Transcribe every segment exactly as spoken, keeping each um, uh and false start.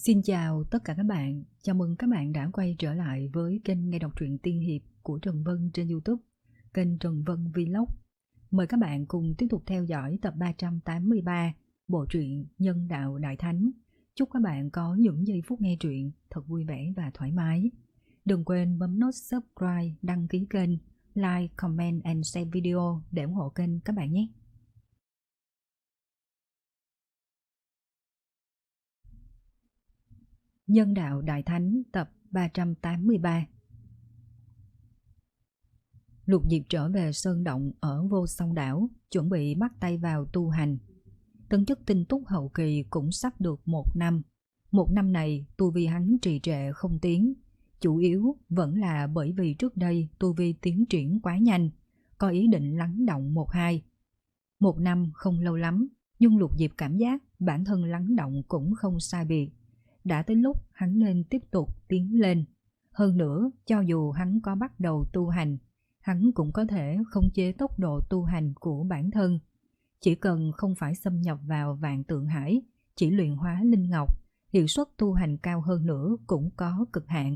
Xin chào tất cả các bạn, chào mừng các bạn đã quay trở lại với kênh nghe đọc truyện tiên hiệp của Trần Vân trên YouTube, kênh Trần Vân Vlog. Mời các bạn cùng tiếp tục theo dõi tập ba trăm tám mươi ba, bộ truyện Nhân Đạo Đại Thánh. Chúc các bạn có những giây phút nghe truyện thật vui vẻ và thoải mái. Đừng quên bấm nút subscribe, đăng ký kênh, like, comment and share video để ủng hộ kênh các bạn nhé. Nhân Đạo Đại Thánh tập ba trăm tám mươi ba. Lục Diệp trở về sơn động ở Vô Song Đảo, chuẩn bị bắt tay vào tu hành. Tấn chức tinh túc hậu kỳ cũng sắp được một năm. Một năm này tu vi hắn trì trệ không tiến, chủ yếu vẫn là bởi vì trước đây tu vi tiến triển quá nhanh, có ý định lắng động một hai. Một năm không lâu lắm, nhưng Lục Diệp cảm giác bản thân lắng động cũng không sai biệt. Đã tới lúc hắn nên tiếp tục tiến lên. Hơn nữa, cho dù hắn có bắt đầu tu hành, hắn cũng có thể khống chế tốc độ tu hành của bản thân. Chỉ cần không phải xâm nhập vào Vạn Tượng Hải, chỉ luyện hóa linh ngọc, hiệu suất tu hành cao hơn nữa cũng có cực hạn.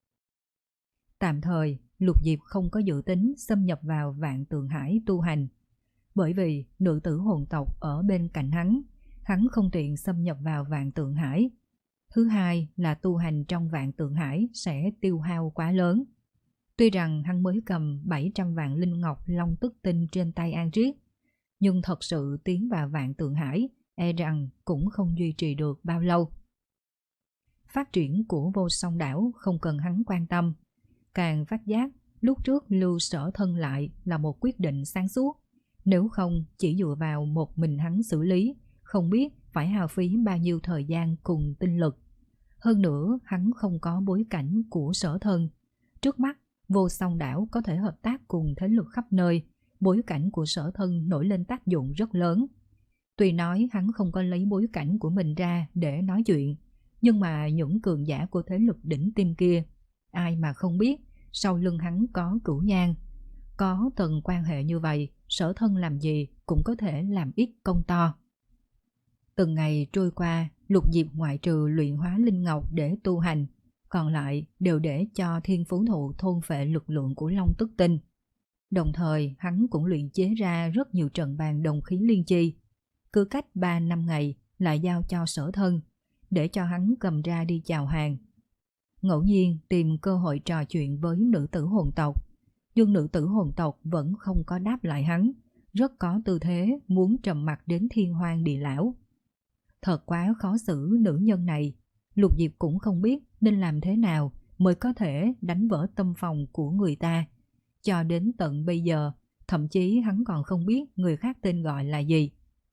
Tạm thời, Lục Diệp không có dự tính xâm nhập vào Vạn Tượng Hải tu hành. Bởi vì nữ tử hồn tộc ở bên cạnh hắn, hắn không tiện xâm nhập vào Vạn Tượng Hải. Thứ hai là tu hành trong Vạn Tượng Hải sẽ tiêu hao quá lớn. Tuy rằng hắn mới cầm bảy trăm vạn linh ngọc long tức tinh trên tay An Triết, nhưng thật sự tiến vào Vạn Tượng Hải e rằng cũng không duy trì được bao lâu. Phát triển của Vô Song Đảo không cần hắn quan tâm. Càng phát giác lúc trước lưu Sở Thân lại là một quyết định sáng suốt. Nếu không chỉ dựa vào một mình hắn xử lý, không biết phải hao phí bao nhiêu thời gian cùng tinh lực. Hơn nữa hắn không có bối cảnh của Sở Thân. Trước mắt Vô Song Đảo có thể hợp tác cùng thế lực khắp nơi, bối cảnh của Sở Thân nổi lên tác dụng rất lớn. Tuy nói hắn không có lấy bối cảnh của mình ra để nói chuyện, nhưng mà những cường giả của thế lực đỉnh tim kia, ai mà không biết sau lưng hắn có Cửu Nhan. Có tầng quan hệ như vậy, Sở Thân làm gì cũng có thể làm ít công to. Từng ngày trôi qua, Lục Diệp ngoại trừ luyện hóa linh ngọc để tu hành, còn lại đều để cho thiên phú thụ thôn phệ lực lượng của long tức tinh. Đồng thời hắn cũng luyện chế ra rất nhiều trận bàn đồng khí liên chi. Cứ cách ba năm ngày lại giao cho Sở Thân, để cho hắn cầm ra đi chào hàng. Ngẫu nhiên tìm cơ hội trò chuyện với nữ tử hồn tộc, nhưng nữ tử hồn tộc vẫn không có đáp lại hắn, rất có tư thế muốn trầm mặc đến thiên hoang địa lão. Thật quá khó xử nữ nhân này, Lục Diệp cũng không biết nên làm thế nào mới có thể đánh vỡ tâm phòng của người ta. Cho đến tận bây giờ, thậm chí hắn còn không biết người khác tên gọi là gì.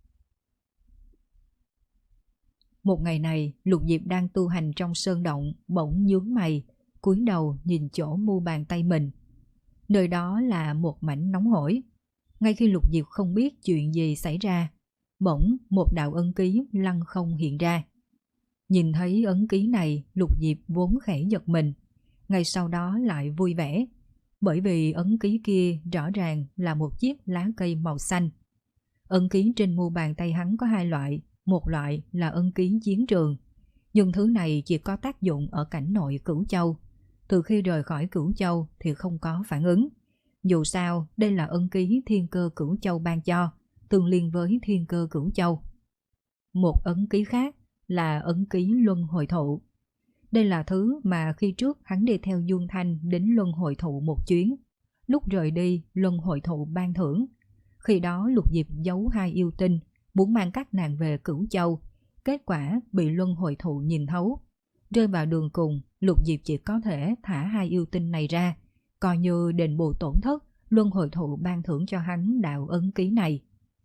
Một ngày này, Lục Diệp đang tu hành trong sơn động, bỗng nhướng mày, cúi đầu nhìn chỗ mu bàn tay mình. Nơi đó là một mảnh nóng hổi. Ngay khi Lục Diệp không biết chuyện gì xảy ra, bỗng một đạo ấn ký lăng không hiện ra. Nhìn thấy ấn ký này, Lục Diệp vốn khẽ giật mình, ngay sau đó lại vui vẻ, bởi vì ấn ký kia rõ ràng là một chiếc lá cây màu xanh. Ấn ký trên mu bàn tay hắn có hai loại, một loại là ấn ký chiến trường, nhưng thứ này chỉ có tác dụng ở cảnh nội Cửu Châu. Từ khi rời khỏi Cửu Châu thì không có phản ứng. Dù sao, đây là ấn ký thiên cơ Cửu Châu ban cho, tương liên với thiên cơ Cửu Châu. Một ấn ký khác là ấn ký luân hồi thụ. Đây là thứ mà khi trước hắn đi theo Dương Thanh đến luân hồi thụ một chuyến. Lúc rời đi, luân hồi thụ ban thưởng. Khi đó Lục Diệp giấu hai yêu tinh, muốn mang các nàng về Cửu Châu. Kết quả bị luân hồi thụ nhìn thấu. Rơi vào đường cùng, Lục Diệp chỉ có thể thả hai yêu tinh này ra, coi như đền bù tổn thất luân hồi thụ ban thưởng cho hắn đạo ấn ký này.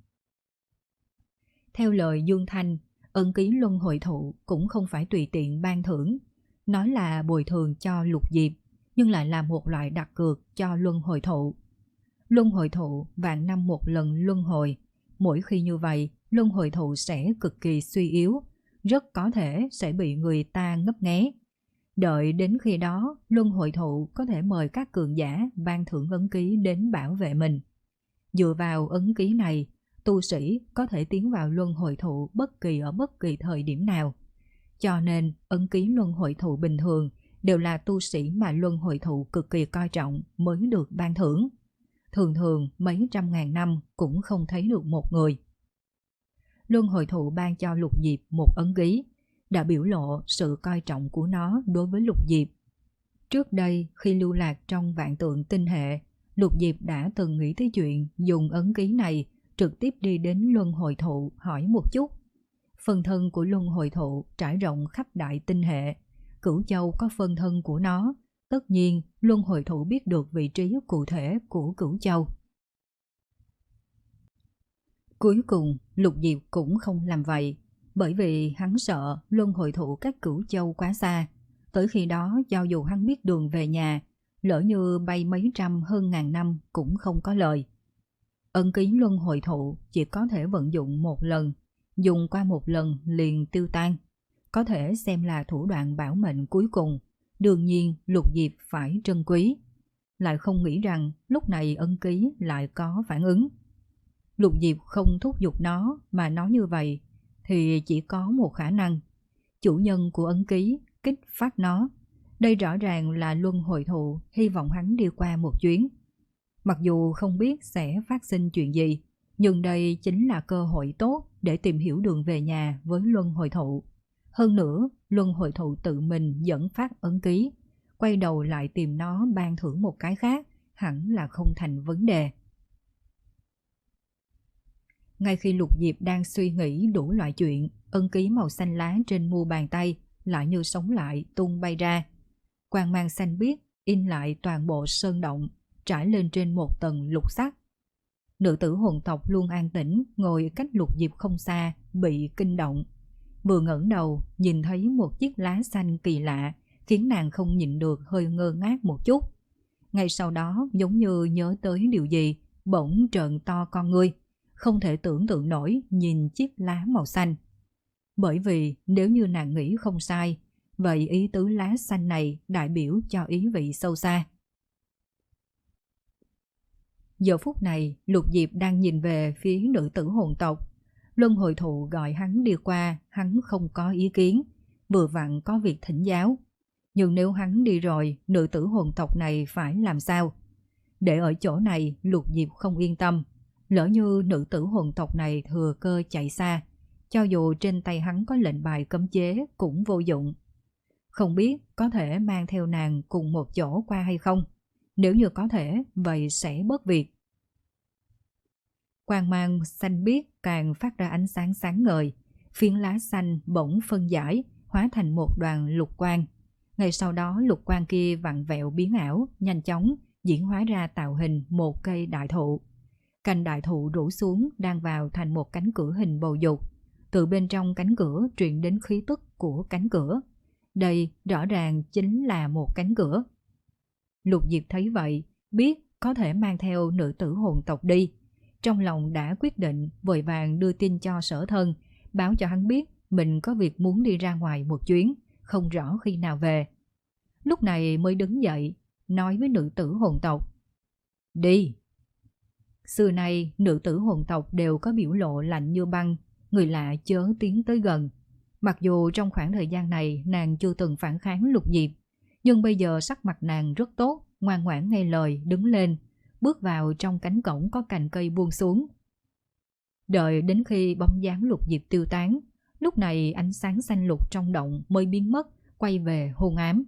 Theo lời Dương Thanh, ấn ký luân hồi thụ cũng không phải tùy tiện ban thưởng, nói là bồi thường cho Lục Diệp, nhưng lại là một loại đặt cược cho luân hồi thụ. Luân hồi thụ vạn năm một lần luân hồi, mỗi khi như vậy, luân hồi thụ sẽ cực kỳ suy yếu, rất có thể sẽ bị người ta ngấp nghé. Đợi đến khi đó, luân hồi thụ có thể mời các cường giả ban thưởng ấn ký đến bảo vệ mình. Dựa vào ấn ký này, tu sĩ có thể tiến vào luân hồi thụ bất kỳ ở bất kỳ thời điểm nào. cho nên ấn ký luân hồi thụ bình thường đều là tu sĩ mà luân hồi thụ cực kỳ coi trọng mới được ban thưởng. Thường thường mấy trăm ngàn năm cũng không thấy được một người. Luân hồi thụ ban cho Lục Diệp một ấn ký, đã biểu lộ sự coi trọng của nó đối với Lục Diệp. Trước đây khi lưu lạc trong vạn tượng tinh hệ, Lục Diệp đã từng nghĩ tới chuyện dùng ấn ký này trực tiếp đi đến luân hồi thụ hỏi một chút. Phân thân của luân hồi thụ trải rộng khắp đại tinh hệ, Cửu Châu có phân thân của nó, tất nhiên luân hồi thụ biết được vị trí cụ thể của Cửu Châu. Cuối cùng Lục Diệp cũng không làm vậy, bởi vì hắn sợ luân hồi thụ cách Cửu Châu quá xa. Tới khi đó cho dù hắn biết đường về nhà, lỡ như bay mấy trăm hơn ngàn năm cũng không có lời. Ấn ký luân hồi thụ chỉ có thể vận dụng một lần, dùng qua một lần liền tiêu tan, có thể xem là thủ đoạn bảo mệnh cuối cùng. Đương nhiên Lục Diệp phải trân quý, lại không nghĩ rằng lúc này ấn ký lại có phản ứng. Lục Diệp không thúc giục nó mà nói như vậy thì chỉ có một khả năng, chủ nhân của ấn ký kích phát nó. Đây rõ ràng là luân hồi thụ hy vọng hắn đi qua một chuyến. Mặc dù không biết sẽ phát sinh chuyện gì, nhưng đây chính là cơ hội tốt để tìm hiểu đường về nhà với luân hồi thụ. Hơn nữa, luân hồi thụ tự mình dẫn phát ấn ký, quay đầu lại tìm nó ban thưởng một cái khác, hẳn là không thành vấn đề. Ngay khi Lục Diệp đang suy nghĩ đủ loại chuyện, ấn ký màu xanh lá trên mu bàn tay lại như sống lại tung bay ra. Quang mang xanh biếc in lại toàn bộ sơn động, trải lên trên một tầng lục sắc. Nữ tử hồn tộc luôn an tĩnh ngồi cách Lục Diệp không xa, bị kinh động. Vừa ngẩng đầu nhìn thấy một chiếc lá xanh kỳ lạ, khiến nàng không nhịn được hơi ngơ ngác một chút. Ngay sau đó giống như nhớ tới điều gì, bỗng trợn to con ngươi, không thể tưởng tượng nổi nhìn chiếc lá màu xanh. Bởi vì nếu như nàng nghĩ không sai, vậy ý tứ lá xanh này đại biểu cho ý vị sâu xa. Giờ phút này Lục Diệp đang nhìn về phía nữ tử hồn tộc. Luân hồi thụ gọi hắn đi qua, hắn không có ý kiến, vừa vặn có việc thỉnh giáo. Nhưng nếu hắn đi rồi, nữ tử hồn tộc này phải làm sao? Để ở chỗ này Lục Diệp không yên tâm. Lỡ như nữ tử hồn tộc này thừa cơ chạy xa, cho dù trên tay hắn có lệnh bài cấm chế cũng vô dụng. Không biết có thể mang theo nàng cùng một chỗ qua hay không? Nếu như có thể, vậy sẽ bớt việc. Quang mang xanh biếc càng phát ra ánh sáng sáng ngời, phiến lá xanh bỗng phân giải, hóa thành một đoàn lục quang. Ngay sau đó lục quang kia vặn vẹo biến ảo, nhanh chóng diễn hóa ra tạo hình một cây đại thụ. Cành đại thụ rủ xuống đang vào thành một cánh cửa hình bầu dục. Từ bên trong cánh cửa truyền đến khí tức của cánh cửa. Đây rõ ràng chính là một cánh cửa. Lục Diệp thấy vậy, biết có thể mang theo nữ tử hồn tộc đi. Trong lòng đã quyết định, vội vàng đưa tin cho Sở Thân, báo cho hắn biết mình có việc muốn đi ra ngoài một chuyến, không rõ khi nào về. Lúc này mới đứng dậy, nói với nữ tử hồn tộc: Đi! Xưa nay nữ tử hồn tộc đều có biểu lộ lạnh như băng, người lạ chớ tiến tới gần. Mặc dù trong khoảng thời gian này nàng chưa từng phản kháng Lục Diệp, nhưng bây giờ sắc mặt nàng rất tốt, ngoan ngoãn nghe lời đứng lên, bước vào trong cánh cổng có cành cây buông xuống. Đợi đến khi bóng dáng Lục Diệp tiêu tán, lúc này ánh sáng xanh lục trong động mới biến mất, quay về hôn ám.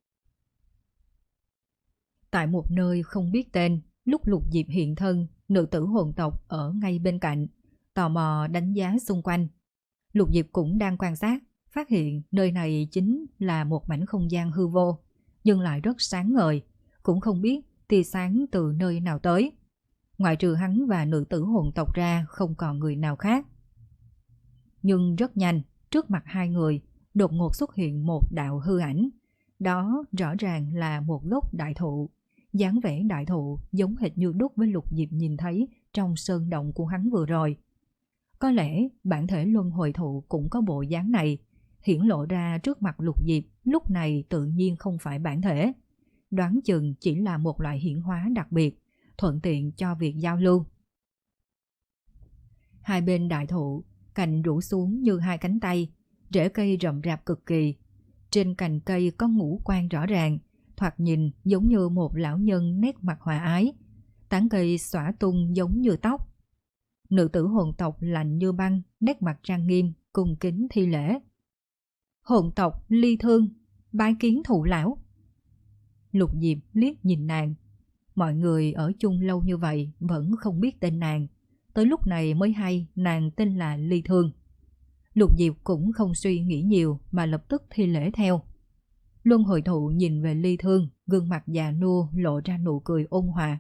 Tại một nơi không biết tên, lúc Lục Diệp hiện thân, nữ tử hồn tộc ở ngay bên cạnh, tò mò đánh giá xung quanh. Lục Diệp cũng đang quan sát, phát hiện nơi này chính là một mảnh không gian hư vô, nhưng lại rất sáng ngời, cũng không biết tia sáng từ nơi nào tới. Ngoại trừ hắn và nữ tử hồn tộc ra không còn người nào khác. Nhưng rất nhanh, trước mặt hai người đột ngột xuất hiện một đạo hư ảnh. Đó rõ ràng là một gốc đại thụ. Dáng vẻ đại thụ giống hệt như đúc với Lục Diệp nhìn thấy trong sơn động của hắn vừa rồi. Có lẽ bản thể luân hồi thụ cũng có bộ dáng này, hiển lộ ra trước mặt Lục Diệp lúc này tự nhiên không phải bản thể. Đoán chừng chỉ là một loại hiển hóa đặc biệt, thuận tiện cho việc giao lưu. Hai bên đại thụ, cành rủ xuống như hai cánh tay, rễ cây rậm rạp cực kỳ. Trên cành cây có ngũ quan rõ ràng, thoạt nhìn giống như một lão nhân nét mặt hòa ái. Tán cây xõa tung giống như tóc. Nữ tử hồn tộc lạnh như băng, nét mặt trang nghiêm, cung kính thi lễ. Hồn tộc Ly Thương, bái kiến thụ lão. Lục Diệp liếc nhìn nàng. Mọi người ở chung lâu như vậy vẫn không biết tên nàng. Tới lúc này mới hay nàng tên là Ly Thương. Lục Diệp cũng không suy nghĩ nhiều mà lập tức thi lễ theo. Luân Hồi Thụ nhìn về Ly Thương, gương mặt già nua lộ ra nụ cười ôn hòa.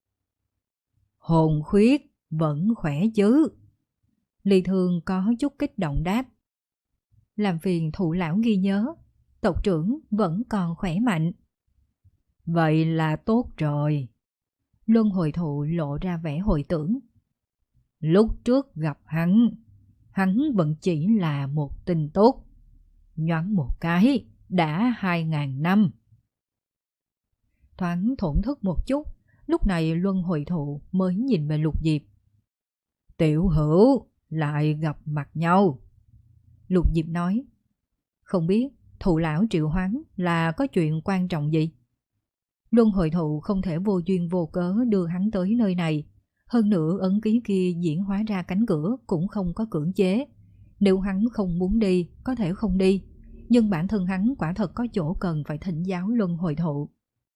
Hồn khuyết vẫn khỏe chứ? Ly Thương có chút kích động đáp. Làm phiền thụ lão ghi nhớ, tộc trưởng vẫn còn khỏe mạnh. Vậy là tốt rồi. Luân Hồi Thụ lộ ra vẻ hồi tưởng. Lúc trước gặp hắn, hắn vẫn chỉ là một tin tốt. Nhoáng một cái, đã hai ngàn năm. Thoáng thổn thức một chút, lúc này Luân Hồi Thụ mới nhìn về Lục Diệp. Tiểu hữu, lại gặp mặt nhau. Lục Diệp nói. Không biết thụ lão triệu hoán là có chuyện quan trọng gì? Luân Hồi Thụ không thể vô duyên vô cớ đưa hắn tới nơi này. Hơn nữa ấn ký kia diễn hóa ra cánh cửa cũng không có cưỡng chế. Nếu hắn không muốn đi, có thể không đi. Nhưng bản thân hắn quả thật có chỗ cần phải thỉnh giáo Luân Hồi Thụ.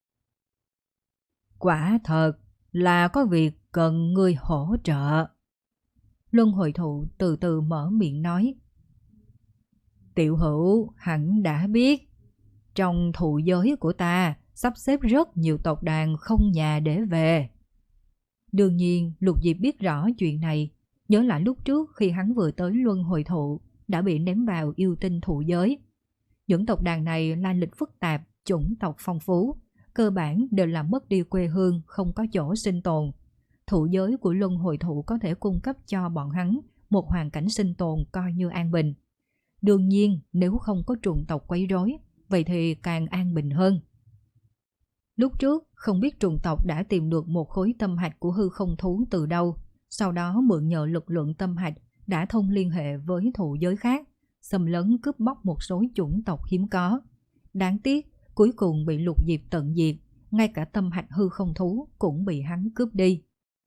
Quả thật là có việc cần ngươi hỗ trợ. Luân Hồi Thụ từ từ mở miệng nói. Tiểu hữu hẳn đã biết, trong thụ giới của ta sắp xếp rất nhiều tộc đàn không nhà để về. Đương nhiên Lục Diệp biết rõ chuyện này, nhớ lại lúc trước khi hắn vừa tới Luân Hồi Thụ đã bị ném vào yêu tinh thụ giới. Những tộc đàn này lai lịch phức tạp, chủng tộc phong phú, cơ bản đều làm mất đi quê hương, không có chỗ sinh tồn. Thụ giới của Luân Hồi Thụ có thể cung cấp cho bọn hắn một hoàn cảnh sinh tồn coi như an bình. Đương nhiên nếu không có trùng tộc quấy rối, vậy thì càng an bình hơn. Lúc trước không biết trùng tộc đã tìm được một khối tâm hạch của hư không thú từ đâu, sau đó mượn nhờ lực lượng tâm hạch đã thông liên hệ với thụ giới khác, xâm lấn cướp bóc một số chủng tộc hiếm có. Đáng tiếc cuối cùng bị Lục Diệp tận diệt, ngay cả tâm hạch hư không thú cũng bị hắn cướp đi.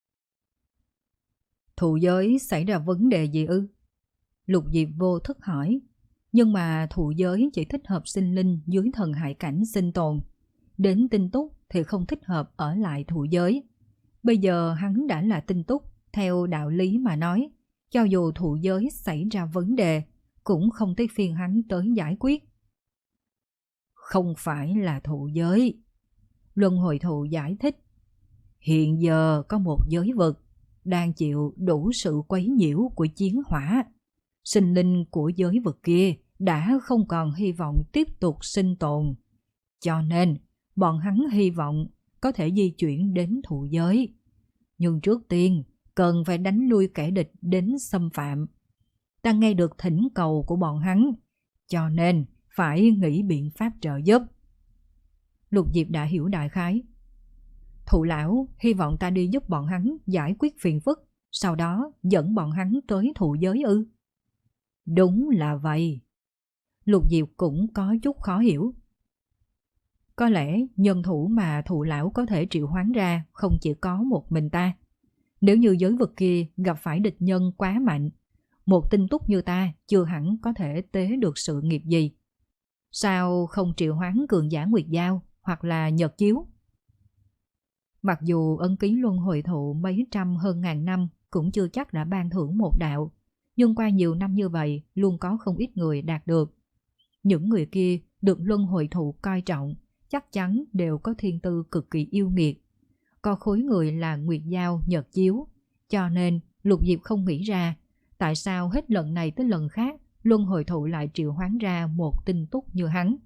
Thụ giới xảy ra vấn đề gì ư? Lục Diệp vô thức hỏi. Nhưng mà thụ giới chỉ thích hợp sinh linh dưới thần hải cảnh sinh tồn. Đến tinh túc thì không thích hợp ở lại thụ giới. Bây giờ hắn đã là tinh túc, theo đạo lý mà nói, cho dù thụ giới xảy ra vấn đề, cũng không tới phiên hắn tới giải quyết. Không phải là thụ giới. Luân Hồi Thụ giải thích. Hiện giờ có một giới vực đang chịu đủ sự quấy nhiễu của chiến hỏa. Sinh linh của giới vực kia đã không còn hy vọng tiếp tục sinh tồn. Cho nên bọn hắn hy vọng có thể di chuyển đến thụ giới. Nhưng trước tiên cần phải đánh lui kẻ địch đến xâm phạm. Ta nghe được thỉnh cầu của bọn hắn, cho nên phải nghĩ biện pháp trợ giúp. Lục Diệp đã hiểu đại khái. Thụ lão hy vọng ta đi giúp bọn hắn giải quyết phiền phức, sau đó dẫn bọn hắn tới thụ giới ư? Đúng là vậy. Lục Diệp cũng có chút khó hiểu. Có lẽ nhân thủ mà thụ lão có thể triệu hoán ra không chỉ có một mình ta. Nếu như giới vực kia gặp phải địch nhân quá mạnh, một tinh túc như ta chưa hẳn có thể tế được sự nghiệp gì. Sao không triệu hoán cường giả Nguyệt Giao hoặc là Nhật Chiếu? Mặc dù ấn ký Luân Hồi Thụ mấy trăm hơn ngàn năm cũng chưa chắc đã ban thưởng một đạo, nhưng qua nhiều năm như vậy luôn có không ít người đạt được. Những người kia được Luân Hồi Thụ coi trọng chắc chắn đều có thiên tư cực kỳ yêu nghiệt. Có khối người là Nguyệt Giao, Nhật Chiếu, cho nên Lục Diệp không nghĩ ra tại sao hết lần này tới lần khác Luân Hồi Thụ lại triệu hoán ra một tinh túc như hắn.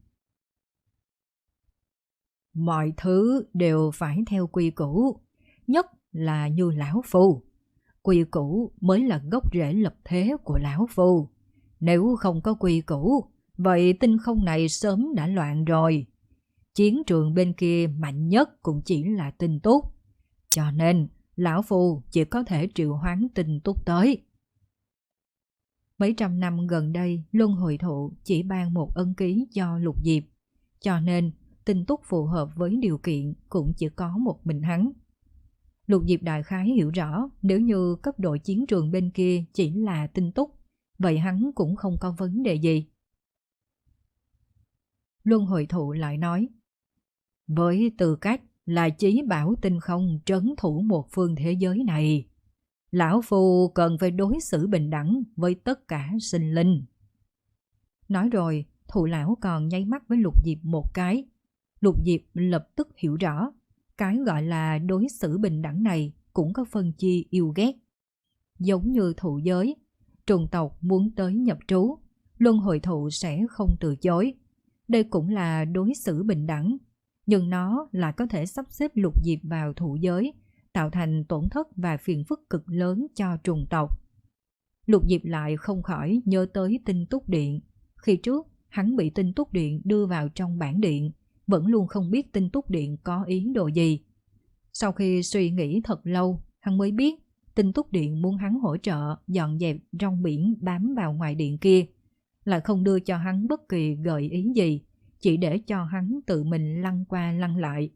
Mọi thứ đều phải theo quy củ, nhất là như lão phu. Quy củ mới là gốc rễ lập thế của lão phu. Nếu không có quy củ, vậy tinh không này sớm đã loạn rồi. Chiến trường bên kia mạnh nhất cũng chỉ là tinh túc. Cho nên lão phu chỉ có thể triệu hoán tinh túc tới. Mấy trăm năm gần đây, Luân Hồi Thụ chỉ ban một ân ký cho Lục Diệp, cho nên tinh túc phù hợp với điều kiện cũng chỉ có một mình hắn. Lục Diệp đại khái hiểu rõ, nếu như cấp độ chiến trường bên kia chỉ là tinh túc, vậy hắn cũng không có vấn đề gì. Luân Hồi Thụ lại nói, với tư cách là chí bảo tinh không trấn thủ một phương thế giới này, lão phu cần phải đối xử bình đẳng với tất cả sinh linh. Nói rồi, Thụ lão còn nháy mắt với Lục Diệp một cái. Lục Diệp lập tức hiểu rõ, cái gọi là đối xử bình đẳng này cũng có phân chia yêu ghét. Giống như thụ giới, trùng tộc muốn tới nhập trú, Luân Hồi Thụ sẽ không từ chối. Đây cũng là đối xử bình đẳng, nhưng nó lại có thể sắp xếp Lục Diệp vào thụ giới, tạo thành tổn thất và phiền phức cực lớn cho trùng tộc. Lục Diệp lại không khỏi nhớ tới Tinh Túc Điện. Khi trước, hắn bị Tinh Túc Điện đưa vào trong bản điện, vẫn luôn không biết Tinh Túc Điện có ý đồ gì. Sau khi suy nghĩ thật lâu, hắn mới biết Tinh Túc Điện muốn hắn hỗ trợ dọn dẹp rong biển bám vào ngoài điện kia, lại không đưa cho hắn bất kỳ gợi ý gì, chỉ để cho hắn tự mình lăn qua lăn lại.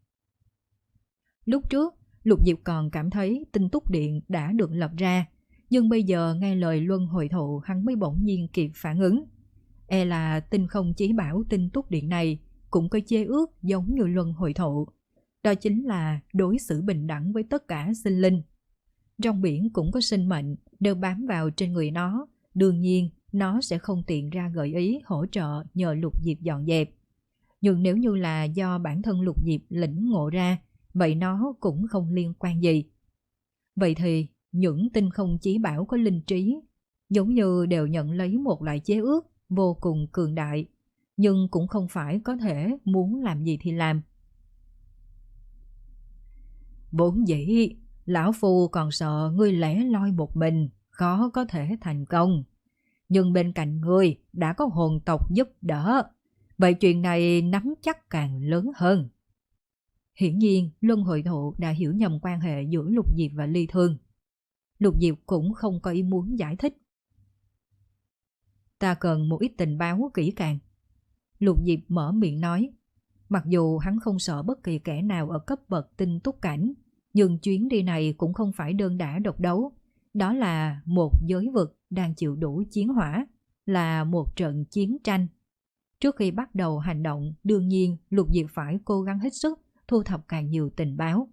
Lúc trước, Lục Diệp còn cảm thấy Tinh Túc Điện đã được lập ra, nhưng bây giờ nghe lời Luân Hồi Thụ hắn mới bỗng nhiên kịp phản ứng. E là tinh không chí bảo Tinh Túc Điện này cũng có chế ước giống như Luân Hồi Thụ. Đó chính là đối xử bình đẳng với tất cả sinh linh. Trong biển cũng có sinh mệnh, đều bám vào trên người nó. Đương nhiên, nó sẽ không tiện ra gợi ý hỗ trợ nhờ Lục Diệp dọn dẹp. Nhưng nếu như là do bản thân Lục Diệp lĩnh ngộ ra, vậy nó cũng không liên quan gì. Vậy thì, những tinh không chí bảo có linh trí, giống như đều nhận lấy một loại chế ước vô cùng cường đại, nhưng cũng không phải có thể muốn làm gì thì làm. Vốn dĩ, lão phu còn sợ ngươi lẻ loi một mình, khó có thể thành công. Nhưng bên cạnh ngươi đã có hồn tộc giúp đỡ, vậy chuyện này nắm chắc càng lớn hơn. Hiển nhiên, Luân Hồi Thụ đã hiểu nhầm quan hệ giữa Lục Diệp và Ly Thương. Lục Diệp cũng không có ý muốn giải thích. Ta cần một ít tình báo kỹ càng. Lục Diệp mở miệng nói. Mặc dù hắn không sợ bất kỳ kẻ nào ở cấp bậc tinh túc cảnh, nhưng chuyến đi này cũng không phải đơn đả độc đấu. Đó là một giới vực đang chịu đủ chiến hỏa, là một trận chiến tranh. Trước khi bắt đầu hành động, đương nhiên Lục Diệp phải cố gắng hết sức thu thập càng nhiều tình báo.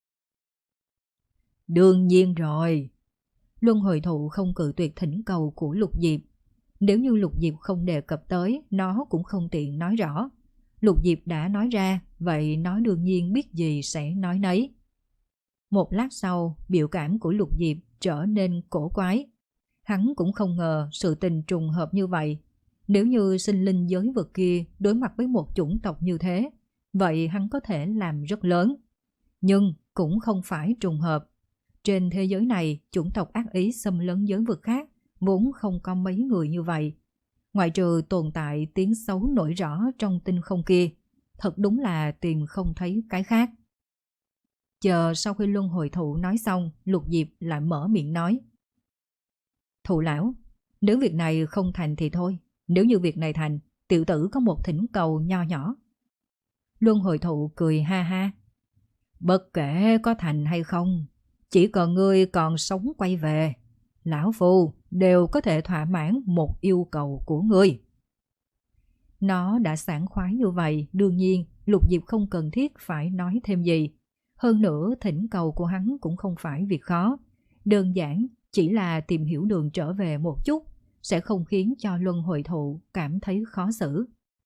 Đương nhiên rồi. Luân Hồi Thụ không cự tuyệt thỉnh cầu của Lục Diệp. Nếu như Lục Diệp không đề cập tới, nó cũng không tiện nói rõ. Lục Diệp đã nói ra, vậy nó đương nhiên biết gì sẽ nói nấy. Một lát sau, biểu cảm của Lục Diệp trở nên cổ quái. Hắn cũng không ngờ sự tình trùng hợp như vậy. Nếu như sinh linh giới vực kia đối mặt với một chủng tộc như thế, vậy hắn có thể làm rất lớn. Nhưng cũng không phải trùng hợp. Trên thế giới này, chủng tộc ác ý xâm lấn giới vực khác vốn không có mấy người như vậy. Ngoại trừ tồn tại tiếng xấu nổi rõ trong tinh không kia, thật đúng là tìm không thấy cái khác. Chờ sau khi Luân Hồi Thụ nói xong, Lục Diệp lại mở miệng nói. Thụ lão, nếu việc này không thành thì thôi. Nếu như việc này thành, tiểu tử có một thỉnh cầu nho nhỏ. Luân Hồi Thụ cười ha ha. Bất kể có thành hay không, chỉ cần ngươi còn sống quay về, lão phu đều có thể thỏa mãn một yêu cầu của ngươi. Nó đã sảng khoái như vậy, đương nhiên Lục Diệp không cần thiết phải nói thêm gì. Hơn nữa thỉnh cầu của hắn cũng không phải việc khó. Đơn giản chỉ là tìm hiểu đường trở về một chút, sẽ không khiến cho Luân Hồi Thụ cảm thấy khó xử.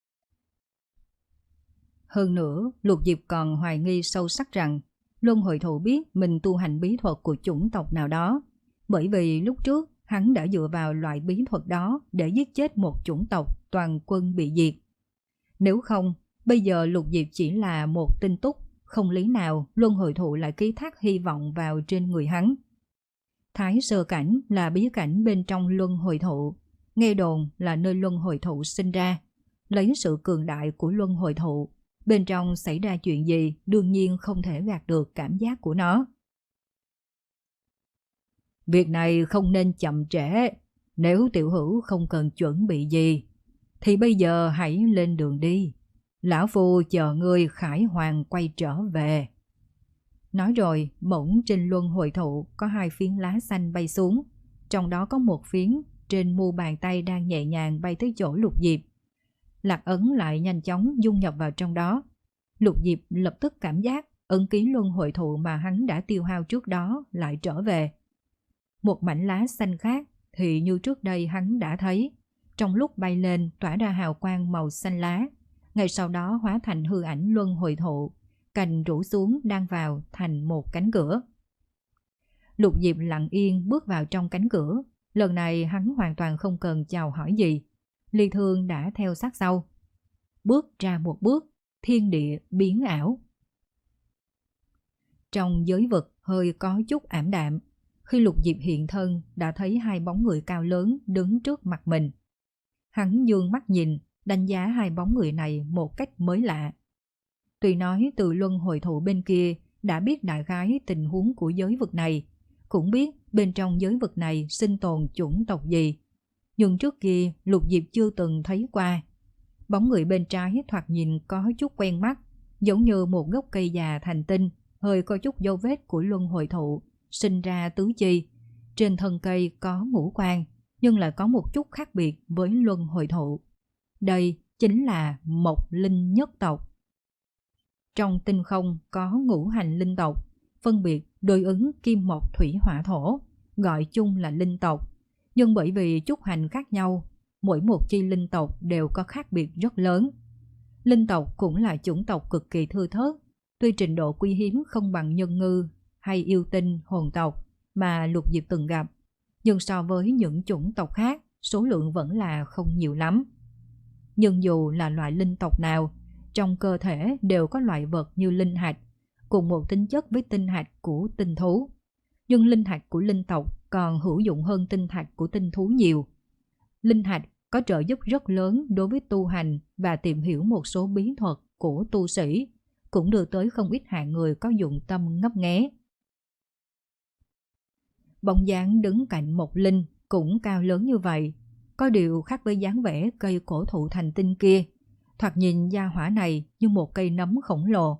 Hơn nữa, Lục Diệp còn hoài nghi sâu sắc rằng Luân Hồi Thụ biết mình tu hành bí thuật của chủng tộc nào đó, bởi vì lúc trước hắn đã dựa vào loại bí thuật đó để giết chết một chủng tộc toàn quân bị diệt. Nếu không, bây giờ Lục Diệp chỉ là một tinh túc, không lý nào Luân Hồi Thụ lại ký thác hy vọng vào trên người hắn. Thái Sơ Cảnh là bí cảnh bên trong Luân Hồi Thụ, nghe đồn là nơi Luân Hồi Thụ sinh ra. Lấy sự cường đại của Luân Hồi Thụ, bên trong xảy ra chuyện gì đương nhiên không thể gạt được cảm giác của nó. Việc này không nên chậm trễ. Nếu tiểu hữu không cần chuẩn bị gì, thì bây giờ hãy lên đường đi. Lão phu chờ ngươi khải hoàn quay trở về. Nói rồi, bỗng trên luân hồi thụ có hai phiến lá xanh bay xuống. Trong đó có một phiến trên mu bàn tay đang nhẹ nhàng bay tới chỗ Lục Diệp. Lạc ấn lại nhanh chóng dung nhập vào trong đó. Lục Diệp lập tức cảm giác ấn ký luân hồi thụ mà hắn đã tiêu hao trước đó lại trở về. Một mảnh lá xanh khác thì như trước đây hắn đã thấy, trong lúc bay lên tỏa ra hào quang màu xanh lá, ngay sau đó hóa thành hư ảnh luân hồi thụ, cành rũ xuống đan vào thành một cánh cửa. Lục Diệp lặng yên bước vào trong cánh cửa, lần này hắn hoàn toàn không cần chào hỏi gì. Ly Thương đã theo sát sau. Bước ra một bước, thiên địa biến ảo. Trong giới vực hơi có chút ảm đạm, khi Lục Diệp hiện thân đã thấy hai bóng người cao lớn đứng trước mặt mình. Hắn dương mắt nhìn, đánh giá hai bóng người này một cách mới lạ. Tuy nói từ luân hồi thụ bên kia đã biết đại khái tình huống của giới vực này, cũng biết bên trong giới vực này sinh tồn chủng tộc gì, nhưng trước kia Lục Diệp chưa từng thấy qua. Bóng người bên trái thoạt nhìn có chút quen mắt, giống như một gốc cây già thành tinh, hơi có chút dấu vết của luân hồi thụ sinh ra tứ chi. Trên thân cây có ngũ quan, nhưng lại có một chút khác biệt với luân hồi thụ. Đây chính là Mộc Linh nhất tộc. Trong tinh không có ngũ hành linh tộc, phân biệt đối ứng kim mộc thủy hỏa thổ, gọi chung là linh tộc. Nhưng bởi vì chút hành khác nhau, mỗi một chi linh tộc đều có khác biệt rất lớn. Linh tộc cũng là chủng tộc cực kỳ thưa thớt, tuy trình độ quý hiếm không bằng nhân ngư hay yêu tinh hồn tộc mà Lục Diệp từng gặp, nhưng so với những chủng tộc khác, số lượng vẫn là không nhiều lắm. Nhưng dù là loại linh tộc nào, trong cơ thể đều có loại vật như linh hạch, cùng một tính chất với tinh hạch của tinh thú. Nhưng linh hạch của linh tộc còn hữu dụng hơn tinh hạch của tinh thú nhiều. Linh hạch có trợ giúp rất lớn đối với tu hành và tìm hiểu một số bí thuật của tu sĩ, cũng đưa tới không ít hạng người có dụng tâm ngấp nghé. Bóng dáng đứng cạnh Mộc Linh cũng cao lớn như vậy, có điều khác với dáng vẻ cây cổ thụ thành tinh kia, thoạt nhìn gia hỏa này như một cây nấm khổng lồ.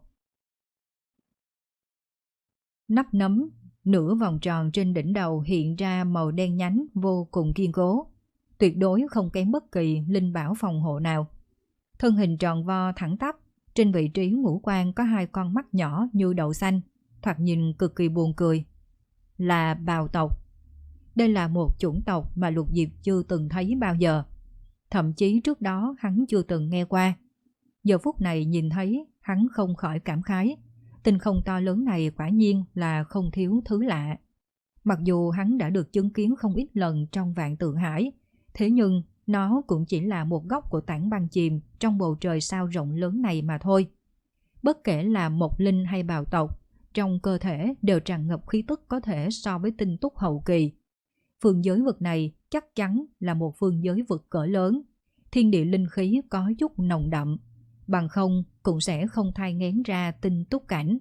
Nắp nấm nửa vòng tròn trên đỉnh đầu hiện ra màu đen nhánh vô cùng kiên cố, tuyệt đối không kém bất kỳ linh bảo phòng hộ nào. Thân hình tròn vo thẳng tắp, trên vị trí ngũ quan có hai con mắt nhỏ như đậu xanh, thoạt nhìn cực kỳ buồn cười. Là bào tộc. Đây là một chủng tộc mà Lục Diệp chưa từng thấy bao giờ, thậm chí trước đó hắn chưa từng nghe qua. Giờ phút này nhìn thấy, hắn không khỏi cảm khái, tinh không to lớn này quả nhiên là không thiếu thứ lạ. Mặc dù hắn đã được chứng kiến không ít lần trong Vạn Tượng Hải, thế nhưng nó cũng chỉ là một góc của tảng băng chìm trong bầu trời sao rộng lớn này mà thôi. Bất kể là Mộc Linh hay bào tộc, trong cơ thể đều tràn ngập khí tức có thể so với tinh túc hậu kỳ. Phương giới vực này chắc chắn là một phương giới vực cỡ lớn, thiên địa linh khí có chút nồng đậm, bằng không cũng sẽ không thai nghén ra tinh túc cảnh.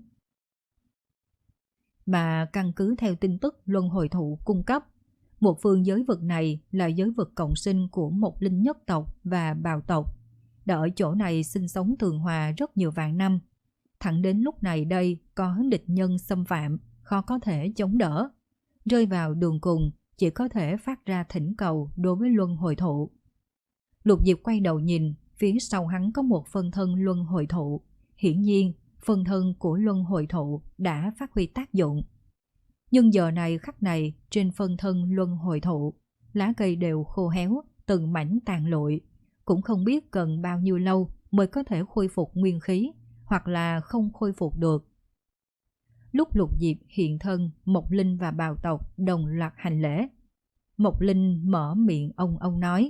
Mà căn cứ theo tin tức luân hồi thụ cung cấp, một phương giới vực này là giới vực cộng sinh của Mộc Linh nhất tộc và bào tộc, đã ở chỗ này sinh sống tường hòa rất nhiều vạn năm. Thẳng đến lúc này đây có địch nhân xâm phạm, khó có thể chống đỡ. Rơi vào đường cùng, chỉ có thể phát ra thỉnh cầu đối với luân hồi thụ. Lục Diệp quay đầu nhìn, phía sau hắn có một phân thân luân hồi thụ. Hiển nhiên, phân thân của luân hồi thụ đã phát huy tác dụng. Nhưng giờ này khắc này, trên phân thân luân hồi thụ, lá cây đều khô héo, từng mảnh tàn lụi. Cũng không biết cần bao nhiêu lâu mới có thể khôi phục nguyên khí, hoặc là không khôi phục được. Lúc Lục Diệp hiện thân, Mộc Linh và bào tộc đồng loạt hành lễ. Mộc Linh mở miệng ông ông nói: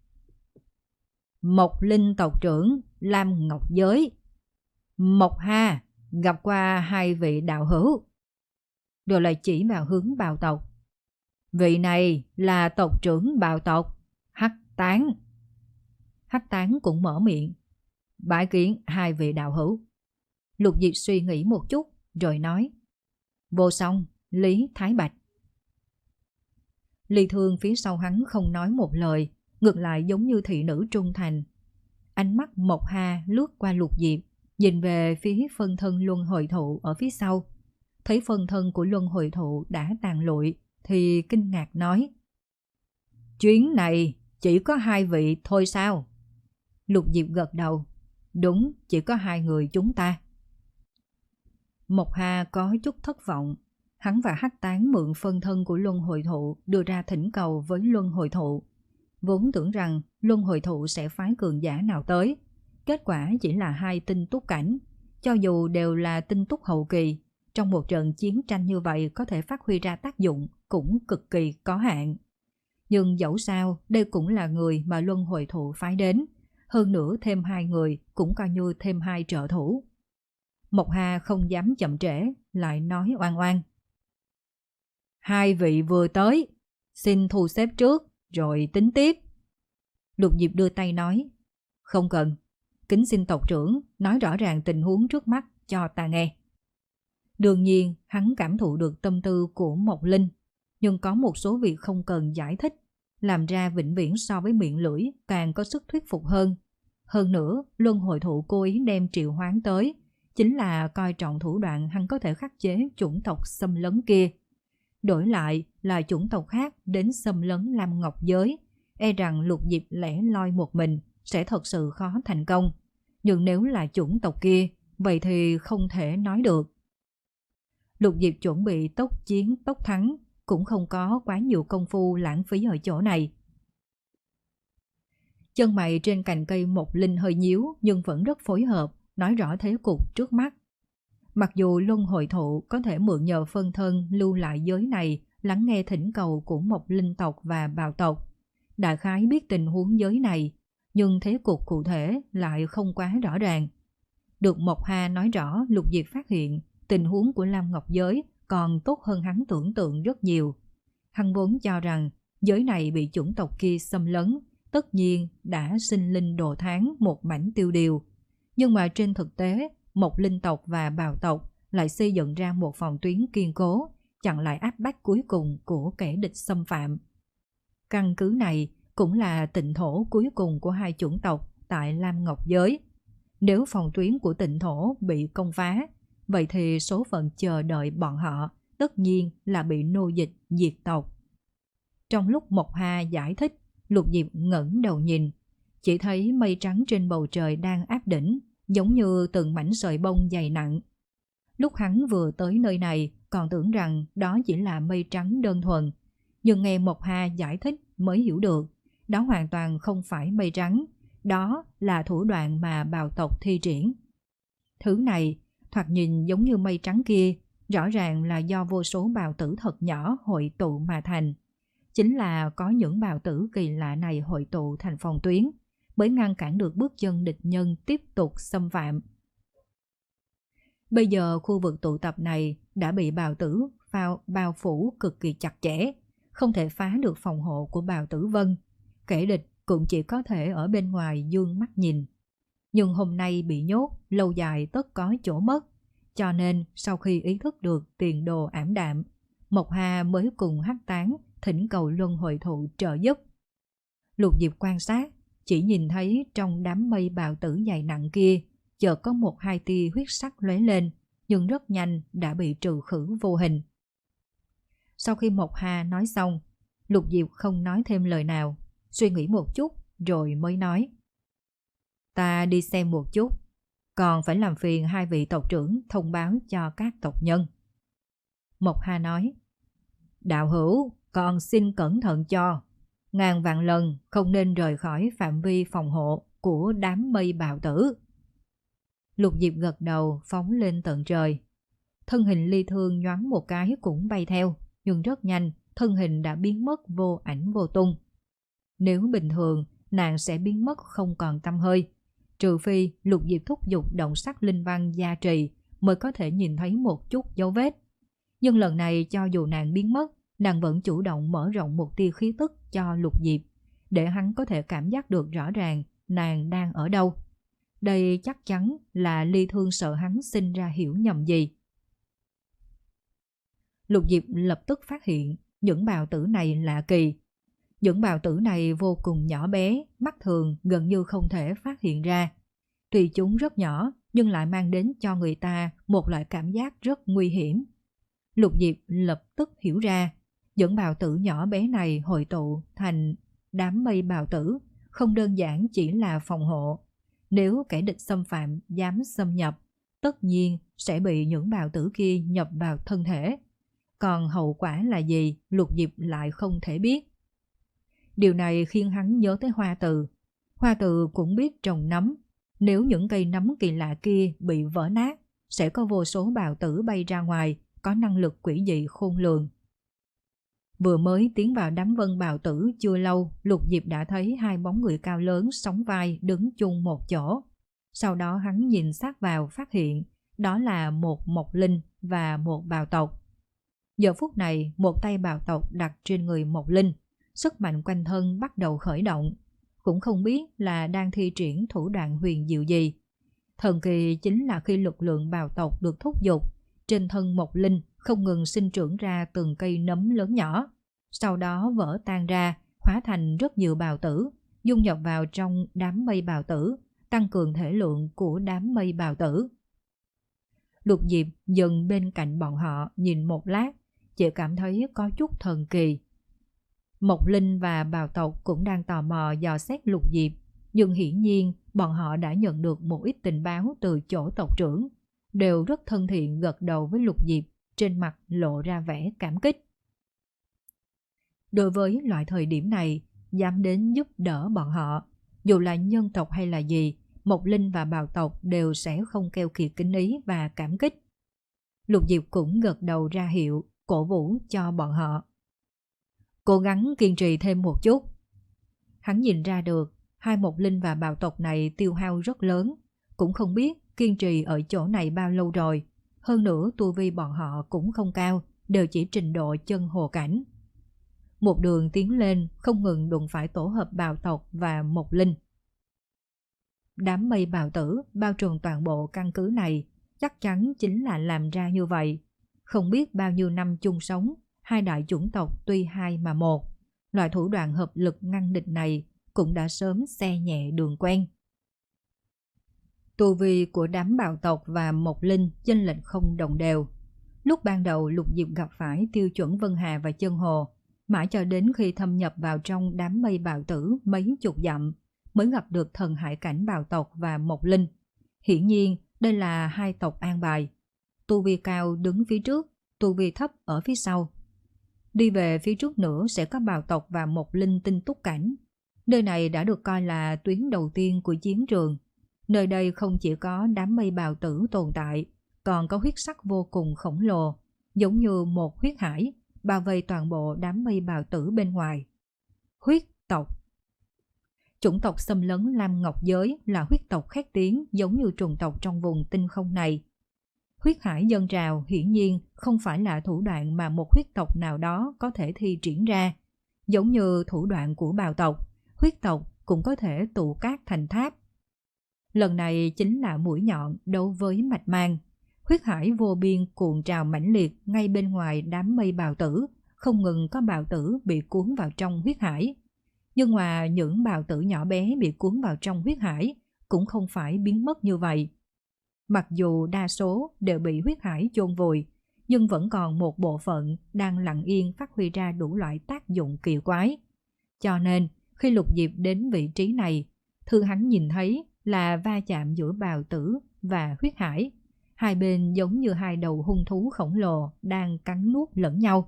Mộc Linh tộc trưởng Lam Ngọc Giới. Mộc Ha gặp qua hai vị đạo hữu. Rồi lại chỉ vào hướng bào tộc. Vị này là tộc trưởng bào tộc Hắc Tán. Hắc Tán cũng mở miệng: bái kiến hai vị đạo hữu. Lục Diệp suy nghĩ một chút rồi nói: Vô Song, Lý Thái Bạch. Ly Thương phía sau hắn không nói một lời, ngược lại giống như thị nữ trung thành. Ánh mắt Mộc Hà lướt qua Lục Diệp, nhìn về phía phân thân luân hồi thụ ở phía sau. Thấy phân thân của luân hồi thụ đã tàn lụi thì kinh ngạc nói: Chuyến này chỉ có hai vị thôi sao? Lục Diệp gật đầu: Đúng, chỉ có hai người chúng ta. Mộc Hà có chút thất vọng. Hắn và Hắc Tán mượn phân thân của luân hồi thụ đưa ra thỉnh cầu với luân hồi thụ. Vốn tưởng rằng luân hồi thụ sẽ phái cường giả nào tới. Kết quả chỉ là hai tinh túc cảnh. Cho dù đều là tinh túc hậu kỳ, trong một trận chiến tranh như vậy có thể phát huy ra tác dụng cũng cực kỳ có hạn. Nhưng dẫu sao, đây cũng là người mà luân hồi thụ phái đến. Hơn nữa thêm hai người cũng coi như thêm hai trợ thủ. Mộc Hà không dám chậm trễ, lại nói oan oan: Hai vị vừa tới, xin thu xếp trước, rồi tính tiếp. Lục Diệp đưa tay nói: Không cần, kính xin tộc trưởng nói rõ ràng tình huống trước mắt cho ta nghe. Đương nhiên, hắn cảm thụ được tâm tư của Mộc Linh, nhưng có một số việc không cần giải thích, làm ra vĩnh viễn so với miệng lưỡi càng có sức thuyết phục hơn. Hơn nữa, luân hồi thụ cố ý đem triệu hoán tới, chính là coi trọng thủ đoạn hắn có thể khắc chế chủng tộc xâm lấn kia. Đổi lại là chủng tộc khác đến xâm lấn Lam Ngọc Giới, e rằng Lục Diệp lẻ loi một mình sẽ thật sự khó thành công. Nhưng nếu là chủng tộc kia, vậy thì không thể nói được. Lục Diệp chuẩn bị tốc chiến tốc thắng, cũng không có quá nhiều công phu lãng phí ở chỗ này. Chân mày trên cành cây Mộc Linh hơi nhíu nhưng vẫn rất phối hợp, nói rõ thế cục trước mắt. Mặc dù luân hồi thụ có thể mượn nhờ phân thân lưu lại giới này lắng nghe thỉnh cầu của Mộc Linh tộc và Bào tộc, đại khái biết tình huống giới này, nhưng thế cục cụ thể lại không quá rõ ràng. Được Mộc Hà nói rõ, Lục Diệp phát hiện tình huống của Lam Ngọc Giới còn tốt hơn hắn tưởng tượng rất nhiều. Hắn vốn cho rằng giới này bị chủng tộc kia xâm lấn, tất nhiên đã sinh linh đồ tháng một mảnh tiêu điều. Nhưng mà trên thực tế, Mộc Linh tộc và Bào tộc lại xây dựng ra một phòng tuyến kiên cố, chặn lại áp bách cuối cùng của kẻ địch xâm phạm. Căn cứ này cũng là tịnh thổ cuối cùng của hai chủng tộc tại Lam Ngọc Giới. Nếu phòng tuyến của tịnh thổ bị công phá, vậy thì số phận chờ đợi bọn họ tất nhiên là bị nô dịch diệt tộc. Trong lúc Mộc Hà giải thích, Lục Diệp ngẩng đầu nhìn, chỉ thấy mây trắng trên bầu trời đang áp đỉnh, giống như từng mảnh sợi bông dày nặng. Lúc hắn vừa tới nơi này còn tưởng rằng đó chỉ là mây trắng đơn thuần, nhưng nghe Mộc Hà giải thích mới hiểu được, đó hoàn toàn không phải mây trắng, đó là thủ đoạn mà Bào tộc thi triển. Thứ này thoạt nhìn giống như mây trắng kia, rõ ràng là do vô số bào tử thật nhỏ hội tụ mà thành. Chính là có những bào tử kỳ lạ này hội tụ thành phòng tuyến, mới ngăn cản được bước chân địch nhân tiếp tục xâm phạm. Bây giờ khu vực tụ tập này đã bị bào tử phao bao phủ cực kỳ chặt chẽ, không thể phá được phòng hộ của bào tử Vân. Kẻ địch cũng chỉ có thể ở bên ngoài dương mắt nhìn. Nhưng hôm nay bị nhốt, lâu dài tất có chỗ mất. Cho nên sau khi ý thức được tiền đồ ảm đạm, Mộc Hà mới cùng Hắc Tán thỉnh cầu luân hồi thụ trợ giúp. Lục Diệp quan sát, chỉ nhìn thấy trong đám mây bào tử dày nặng kia, chợt có một hai tia huyết sắc lóe lên, nhưng rất nhanh đã bị trừ khử vô hình. Sau khi Mộc Hà nói xong, Lục Diệp không nói thêm lời nào, suy nghĩ một chút rồi mới nói: Ta đi xem một chút, còn phải làm phiền hai vị tộc trưởng thông báo cho các tộc nhân. Mộc Hà nói: Đạo hữu, còn xin cẩn thận cho, ngàn vạn lần không nên rời khỏi phạm vi phòng hộ của đám mây bào tử. Lục Diệp gật đầu phóng lên tận trời. Thân hình Ly Thương nhoáng một cái cũng bay theo, nhưng rất nhanh thân hình đã biến mất vô ảnh vô tung. Nếu bình thường nàng sẽ biến mất không còn tăm hơi, trừ phi Lục Diệp thúc giục động sắc linh văn gia trì mới có thể nhìn thấy một chút dấu vết. Nhưng lần này cho dù nàng biến mất, nàng vẫn chủ động mở rộng một tia khí tức cho Lục Diệp, để hắn có thể cảm giác được rõ ràng nàng đang ở đâu. Đây chắc chắn là Ly Thương sợ hắn sinh ra hiểu nhầm gì. Lục Diệp lập tức phát hiện những bào tử này lạ kỳ. Những bào tử này vô cùng nhỏ bé, mắt thường gần như không thể phát hiện ra. Tuy chúng rất nhỏ nhưng lại mang đến cho người ta một loại cảm giác rất nguy hiểm. Lục Diệp lập tức hiểu ra, những bào tử nhỏ bé này hội tụ thành đám mây bào tử, không đơn giản chỉ là phòng hộ. Nếu kẻ địch xâm phạm dám xâm nhập, tất nhiên sẽ bị những bào tử kia nhập vào thân thể. Còn hậu quả là gì, Lục Diệp lại không thể biết. Điều này khiến hắn nhớ tới Hoa Từ. Hoa Từ cũng biết trồng nấm. Nếu những cây nấm kỳ lạ kia bị vỡ nát, sẽ có vô số bào tử bay ra ngoài, có năng lực quỷ dị khôn lường. Vừa mới tiến vào đám vân bào tử chưa lâu, Lục Diệp đã thấy hai bóng người cao lớn sóng vai đứng chung một chỗ. Sau đó hắn nhìn sát vào phát hiện đó là một mộc linh và một bào tộc. Giờ phút này, một tay bào tộc đặt trên người mộc linh, sức mạnh quanh thân bắt đầu khởi động. Cũng không biết là đang thi triển thủ đoạn huyền diệu gì. Thần kỳ chính là khi lực lượng bào tộc được thúc giục, trên thân mộc linh không ngừng sinh trưởng ra từng cây nấm lớn nhỏ, sau đó vỡ tan ra, hóa thành rất nhiều bào tử, dung nhập vào trong đám mây bào tử, tăng cường thể lượng của đám mây bào tử. Lục Diệp dừng bên cạnh bọn họ nhìn một lát, chỉ cảm thấy có chút thần kỳ. Mộc Linh và bào tộc cũng đang tò mò dò xét Lục Diệp, nhưng hiển nhiên bọn họ đã nhận được một ít tình báo từ chỗ tộc trưởng, đều rất thân thiện gật đầu với Lục Diệp, trên mặt lộ ra vẻ cảm kích. Đối với loại thời điểm này, dám đến giúp đỡ bọn họ, dù là nhân tộc hay là gì, Mộc Linh và bào tộc đều sẽ không keo kiệt kính ý và cảm kích. Lục Diệp cũng gật đầu ra hiệu, cổ vũ cho bọn họ. Cố gắng kiên trì thêm một chút. Hắn nhìn ra được, hai Mộc Linh và bào tộc này tiêu hao rất lớn, cũng không biết kiên trì ở chỗ này bao lâu rồi. Hơn nữa tu vi bọn họ cũng không cao, đều chỉ trình độ chân hồ cảnh. Một đường tiến lên không ngừng đụng phải tổ hợp bào tộc và Mộc Linh. Đám mây bào tử bao trùm toàn bộ căn cứ này chắc chắn chính là làm ra như vậy. Không biết bao nhiêu năm chung sống, hai đại chủng tộc tuy hai mà một, loại thủ đoạn hợp lực ngăn địch này cũng đã sớm xe nhẹ đường quen. Tu vi của đám bào tộc và Mộc Linh chênh lệch không đồng đều. Lúc ban đầu Lục Diệp gặp phải tiêu chuẩn Vân Hà và Chân Hồ, mãi cho đến khi thâm nhập vào trong đám mây bào tử mấy chục dặm mới gặp được thần hải cảnh bào tộc và Mộc Linh. Hiển nhiên đây là hai tộc an bài. Tu vi cao đứng phía trước, tu vi thấp ở phía sau. Đi về phía trước nữa sẽ có bào tộc và Mộc Linh tinh túc cảnh. Nơi này đã được coi là tuyến đầu tiên của chiến trường. Nơi đây không chỉ có đám mây bào tử tồn tại, còn có huyết sắc vô cùng khổng lồ, giống như một huyết hải, bao vây toàn bộ đám mây bào tử bên ngoài. Huyết tộc. Chủng tộc xâm lấn Lam Ngọc Giới là huyết tộc khét tiếng giống như trùng tộc trong vùng tinh không này. Huyết hải dâng trào hiển nhiên không phải là thủ đoạn mà một huyết tộc nào đó có thể thi triển ra. Giống như thủ đoạn của bào tộc, huyết tộc cũng có thể tụ cát thành tháp. Lần này chính là mũi nhọn đấu với mạch mang. Huyết hải vô biên cuộn trào mãnh liệt ngay bên ngoài đám mây bào tử, không ngừng có bào tử bị cuốn vào trong huyết hải. Nhưng mà những bào tử nhỏ bé bị cuốn vào trong huyết hải cũng không phải biến mất như vậy. Mặc dù đa số đều bị huyết hải chôn vùi, nhưng vẫn còn một bộ phận đang lặng yên phát huy ra đủ loại tác dụng kỳ quái. Cho nên, khi Lục Diệp đến vị trí này, thứ hắn nhìn thấy là va chạm giữa bào tử và huyết hải. Hai bên giống như hai đầu hung thú khổng lồ đang cắn nuốt lẫn nhau.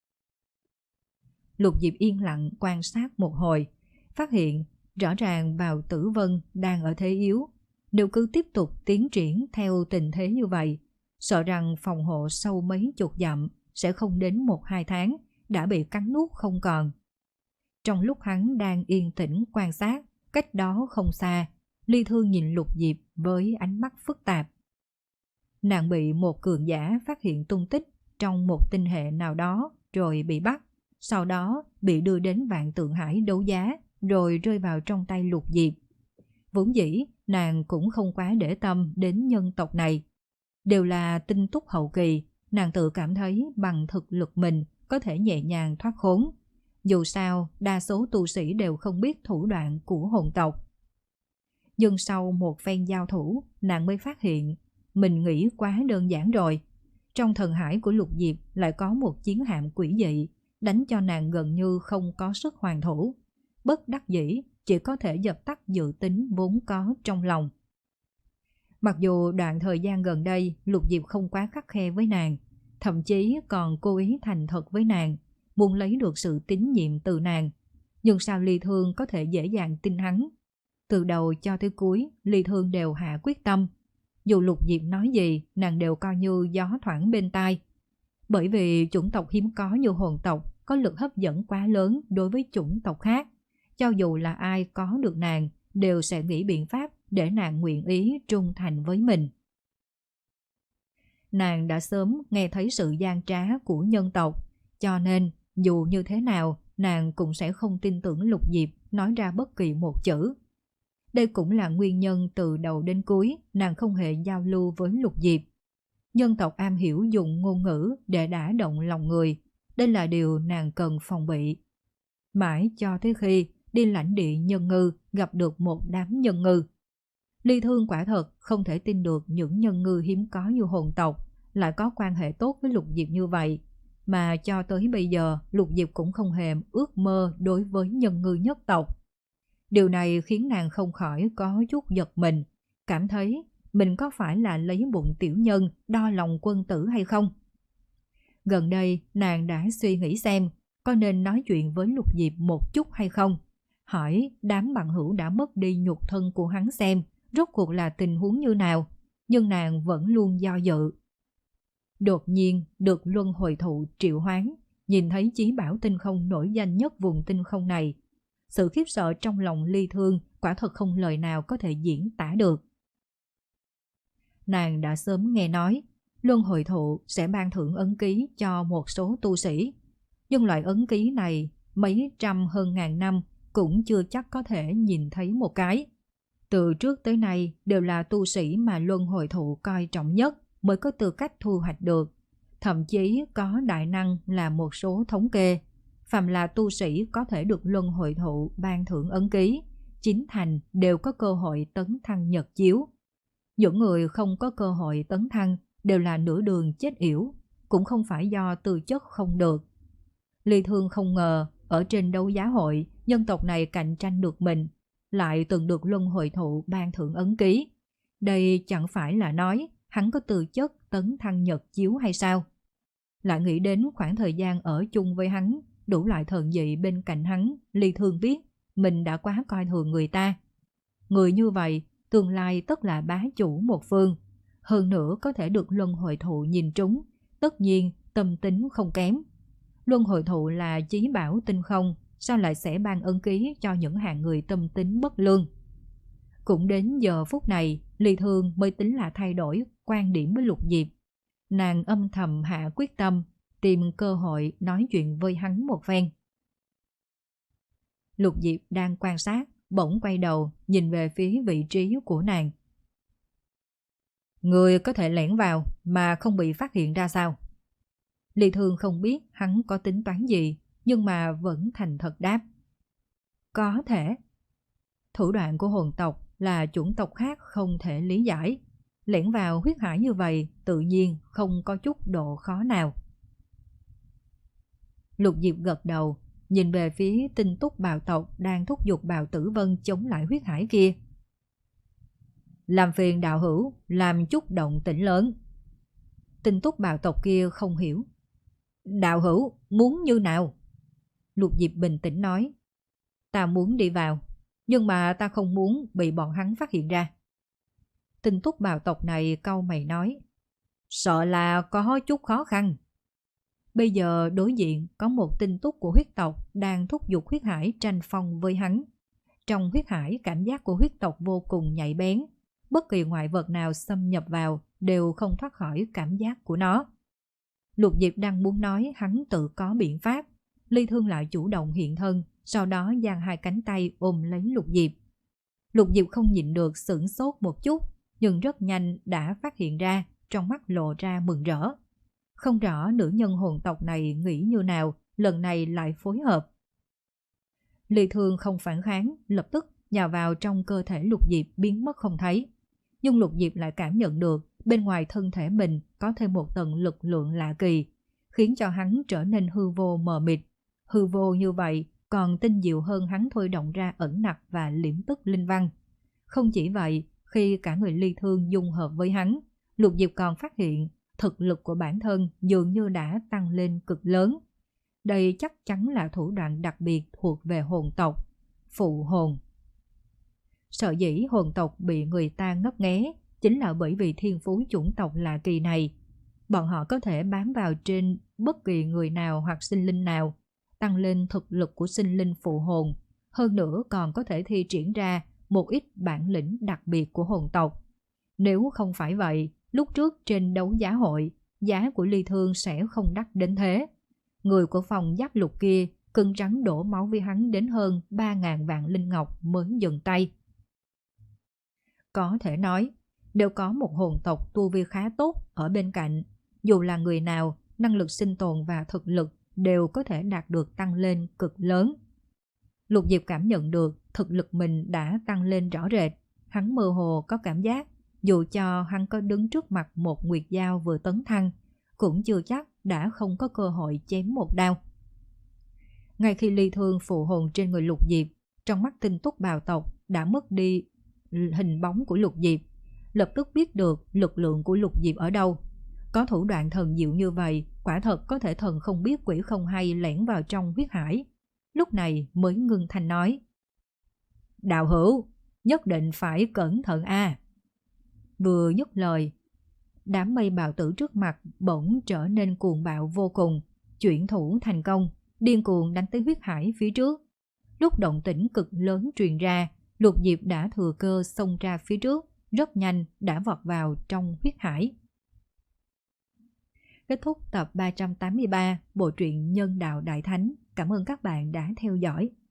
Lục Diệp yên lặng quan sát một hồi, phát hiện rõ ràng bào tử vân đang ở thế yếu. Nếu cứ tiếp tục tiến triển theo tình thế như vậy, sợ rằng phòng hộ sâu mấy chục dặm sẽ không đến một hai tháng đã bị cắn nuốt không còn. Trong lúc hắn đang yên tĩnh quan sát, cách đó không xa, Ly Thương nhìn Lục Diệp với ánh mắt phức tạp. Nàng bị một cường giả phát hiện tung tích trong một tinh hệ nào đó rồi bị bắt, sau đó bị đưa đến Vạn Tượng Hải đấu giá rồi rơi vào trong tay Lục Diệp. Vốn dĩ nàng cũng không quá để tâm đến nhân tộc này. Đều là tinh túc hậu kỳ, nàng tự cảm thấy bằng thực lực mình có thể nhẹ nhàng thoát khốn. Dù sao, đa số tu sĩ đều không biết thủ đoạn của hồn tộc. Nhưng sau một phen giao thủ, nàng mới phát hiện mình nghĩ quá đơn giản rồi. Trong thần hải của Lục Diệp lại có một chiến hạm quỷ dị, đánh cho nàng gần như không có sức hoàn thủ. Bất đắc dĩ, chỉ có thể dập tắt dự tính vốn có trong lòng. Mặc dù đoạn thời gian gần đây Lục Diệp không quá khắt khe với nàng, thậm chí còn cố ý thành thật với nàng, muốn lấy được sự tín nhiệm từ nàng. Nhưng sao Ly Thương có thể dễ dàng tin hắn? Từ đầu cho tới cuối, Ly Thương đều hạ quyết tâm. Dù Lục Diệp nói gì, nàng đều coi như gió thoảng bên tai. Bởi vì chủng tộc hiếm có như hồn tộc có lực hấp dẫn quá lớn đối với chủng tộc khác. Cho dù là ai có được nàng, đều sẽ nghĩ biện pháp để nàng nguyện ý trung thành với mình. Nàng đã sớm nghe thấy sự gian trá của nhân tộc, cho nên dù như thế nào, nàng cũng sẽ không tin tưởng Lục Diệp nói ra bất kỳ một chữ. Đây cũng là nguyên nhân từ đầu đến cuối nàng không hề giao lưu với Lục Diệp. Nhân tộc am hiểu dùng ngôn ngữ để đả động lòng người, đây là điều nàng cần phòng bị. Mãi cho tới khi đi lãnh địa nhân ngư gặp được một đám nhân ngư. Ly Thương quả thật không thể tin được những nhân ngư hiếm có như hồn tộc lại có quan hệ tốt với Lục Diệp như vậy, mà cho tới bây giờ Lục Diệp cũng không hề ước mơ đối với nhân ngư nhất tộc. Điều này khiến nàng không khỏi có chút giật mình, cảm thấy mình có phải là lấy bụng tiểu nhân đo lòng quân tử hay không? Gần đây nàng đã suy nghĩ xem có nên nói chuyện với Lục Diệp một chút hay không, hỏi đám bằng hữu đã mất đi nhục thân của hắn xem rốt cuộc là tình huống như nào, nhưng nàng vẫn luôn do dự. Đột nhiên được luân hồi thụ triệu hoán, nhìn thấy chí bảo tinh không nổi danh nhất vùng tinh không này. Sự khiếp sợ trong lòng Ly Thương quả thật không lời nào có thể diễn tả được. Nàng đã sớm nghe nói luân hồi thụ sẽ ban thưởng ấn ký cho một số tu sĩ, nhưng loại ấn ký này mấy trăm hơn ngàn năm cũng chưa chắc có thể nhìn thấy một cái. Từ trước tới nay đều là tu sĩ mà luân hồi thụ coi trọng nhất mới có tư cách thu hoạch được. Thậm chí có đại năng là một số thống kê, phàm là tu sĩ có thể được luân hồi thụ ban thưởng ấn ký, chín thành đều có cơ hội tấn thăng nhật chiếu. Những người không có cơ hội tấn thăng đều là nửa đường chết yểu, cũng không phải do tư chất không được. Ly Thương không ngờ ở trên đấu giá hội nhân tộc này cạnh tranh được mình, lại từng được luân hồi thụ ban thưởng ấn ký. Đây chẳng phải là nói hắn có tư chất tấn thăng nhật chiếu hay sao? Lại nghĩ đến khoảng thời gian ở chung với hắn, đủ loại thần dị bên cạnh hắn, Ly Thương biết mình đã quá coi thường người ta. Người như vậy tương lai tất là bá chủ một phương, hơn nữa có thể được luân hồi thụ nhìn trúng, tất nhiên tâm tính không kém. Luân hồi thụ là chí bảo tinh không, sao lại sẽ ban ân ký cho những hạng người tâm tính bất lương? Cũng đến giờ phút này, Ly Thương mới tính là thay đổi quan điểm với Lục Diệp. Nàng âm thầm hạ quyết tâm, tìm cơ hội nói chuyện với hắn một phen. Lục Diệp đang quan sát, bỗng quay đầu nhìn về phía vị trí của nàng. Người có thể lẻn vào mà không bị phát hiện ra sao? Ly Thương không biết hắn có tính toán gì, nhưng mà vẫn thành thật đáp. Có thể. Thủ đoạn của hồn tộc là chủng tộc khác không thể lý giải. Lẻn vào huyết hải như vậy tự nhiên không có chút độ khó nào. Lục Diệp gật đầu, nhìn về phía Tinh Túc bào tộc đang thúc giục Bào Tử Vân chống lại huyết hải kia. Làm phiền đạo hữu, làm chút động tĩnh lớn. Tinh Túc bào tộc kia không hiểu. Đạo hữu, muốn như nào? Lục Diệp bình tĩnh nói. Ta muốn đi vào, nhưng mà ta không muốn bị bọn hắn phát hiện ra. Tinh Túc bào tộc này cau mày nói. Sợ là có chút khó khăn. Bây giờ đối diện có một tinh túc của huyết tộc đang thúc giục huyết hải tranh phong với hắn. Trong huyết hải cảm giác của huyết tộc vô cùng nhạy bén. Bất kỳ ngoại vật nào xâm nhập vào đều không thoát khỏi cảm giác của nó. Lục Diệp đang muốn nói hắn tự có biện pháp. Ly Thương lại chủ động hiện thân, sau đó giang hai cánh tay ôm lấy Lục Diệp. Lục Diệp không nhịn được sửng sốt một chút, nhưng rất nhanh đã phát hiện ra, trong mắt lộ ra mừng rỡ. Không rõ nữ nhân hồn tộc này nghĩ như nào, lần này lại phối hợp. Ly Thương không phản kháng, lập tức nhào vào trong cơ thể Lục Diệp biến mất không thấy. Nhưng Lục Diệp lại cảm nhận được bên ngoài thân thể mình có thêm một tầng lực lượng lạ kỳ, khiến cho hắn trở nên hư vô mờ mịt. Hư vô như vậy còn tinh diệu hơn hắn thôi động ra ẩn nặc và liễm tức linh văn. Không chỉ vậy, khi cả người Ly Thương dung hợp với hắn, Lục Diệp còn phát hiện thực lực của bản thân dường như đã tăng lên cực lớn. Đây chắc chắn là thủ đoạn đặc biệt thuộc về hồn tộc, phụ hồn. Sở dĩ hồn tộc bị người ta ngấp nghé chính là bởi vì thiên phú chủng tộc lạ kỳ này. Bọn họ có thể bám vào trên bất kỳ người nào hoặc sinh linh nào, tăng lên thực lực của sinh linh phụ hồn, hơn nữa còn có thể thi triển ra một ít bản lĩnh đặc biệt của hồn tộc. Nếu không phải vậy, lúc trước trên đấu giá hội, giá của Ly Thương sẽ không đắt đến thế. Người của phòng giáp lục kia cưng rắn đổ máu với hắn đến hơn ba ngàn vạn linh ngọc mới dừng tay. Có thể nói, nếu có một hồn tộc tu vi khá tốt ở bên cạnh, dù là người nào, năng lực sinh tồn và thực lực đều có thể đạt được tăng lên cực lớn. Lục Diệp cảm nhận được thực lực mình đã tăng lên rõ rệt. Hắn mơ hồ có cảm giác dù cho hắn có đứng trước mặt một nguyệt dao vừa tấn thăng, cũng chưa chắc đã không có cơ hội chém một đao. Ngay khi Ly Thương phụ hồn trên người Lục Diệp, trong mắt tinh túc bào tộc đã mất đi hình bóng của Lục Diệp, lập tức biết được lực lượng của Lục Diệp ở đâu. Có thủ đoạn thần diệu như vậy, quả thật có thể thần không biết quỷ không hay lẻn vào trong huyết hải. Lúc này mới ngưng thanh nói: Đạo hữu, nhất định phải cẩn thận a. Vừa dứt lời, đám mây bào tử trước mặt bỗng trở nên cuồng bạo vô cùng, chuyển thủ thành công, điên cuồng đánh tới huyết hải phía trước. Lúc động tĩnh cực lớn truyền ra, Lục Diệp đã thừa cơ xông ra phía trước, rất nhanh đã vọt vào trong huyết hải. Kết thúc tập ba trăm tám mươi ba bộ truyện Nhân Đạo Đại Thánh. Cảm ơn các bạn đã theo dõi.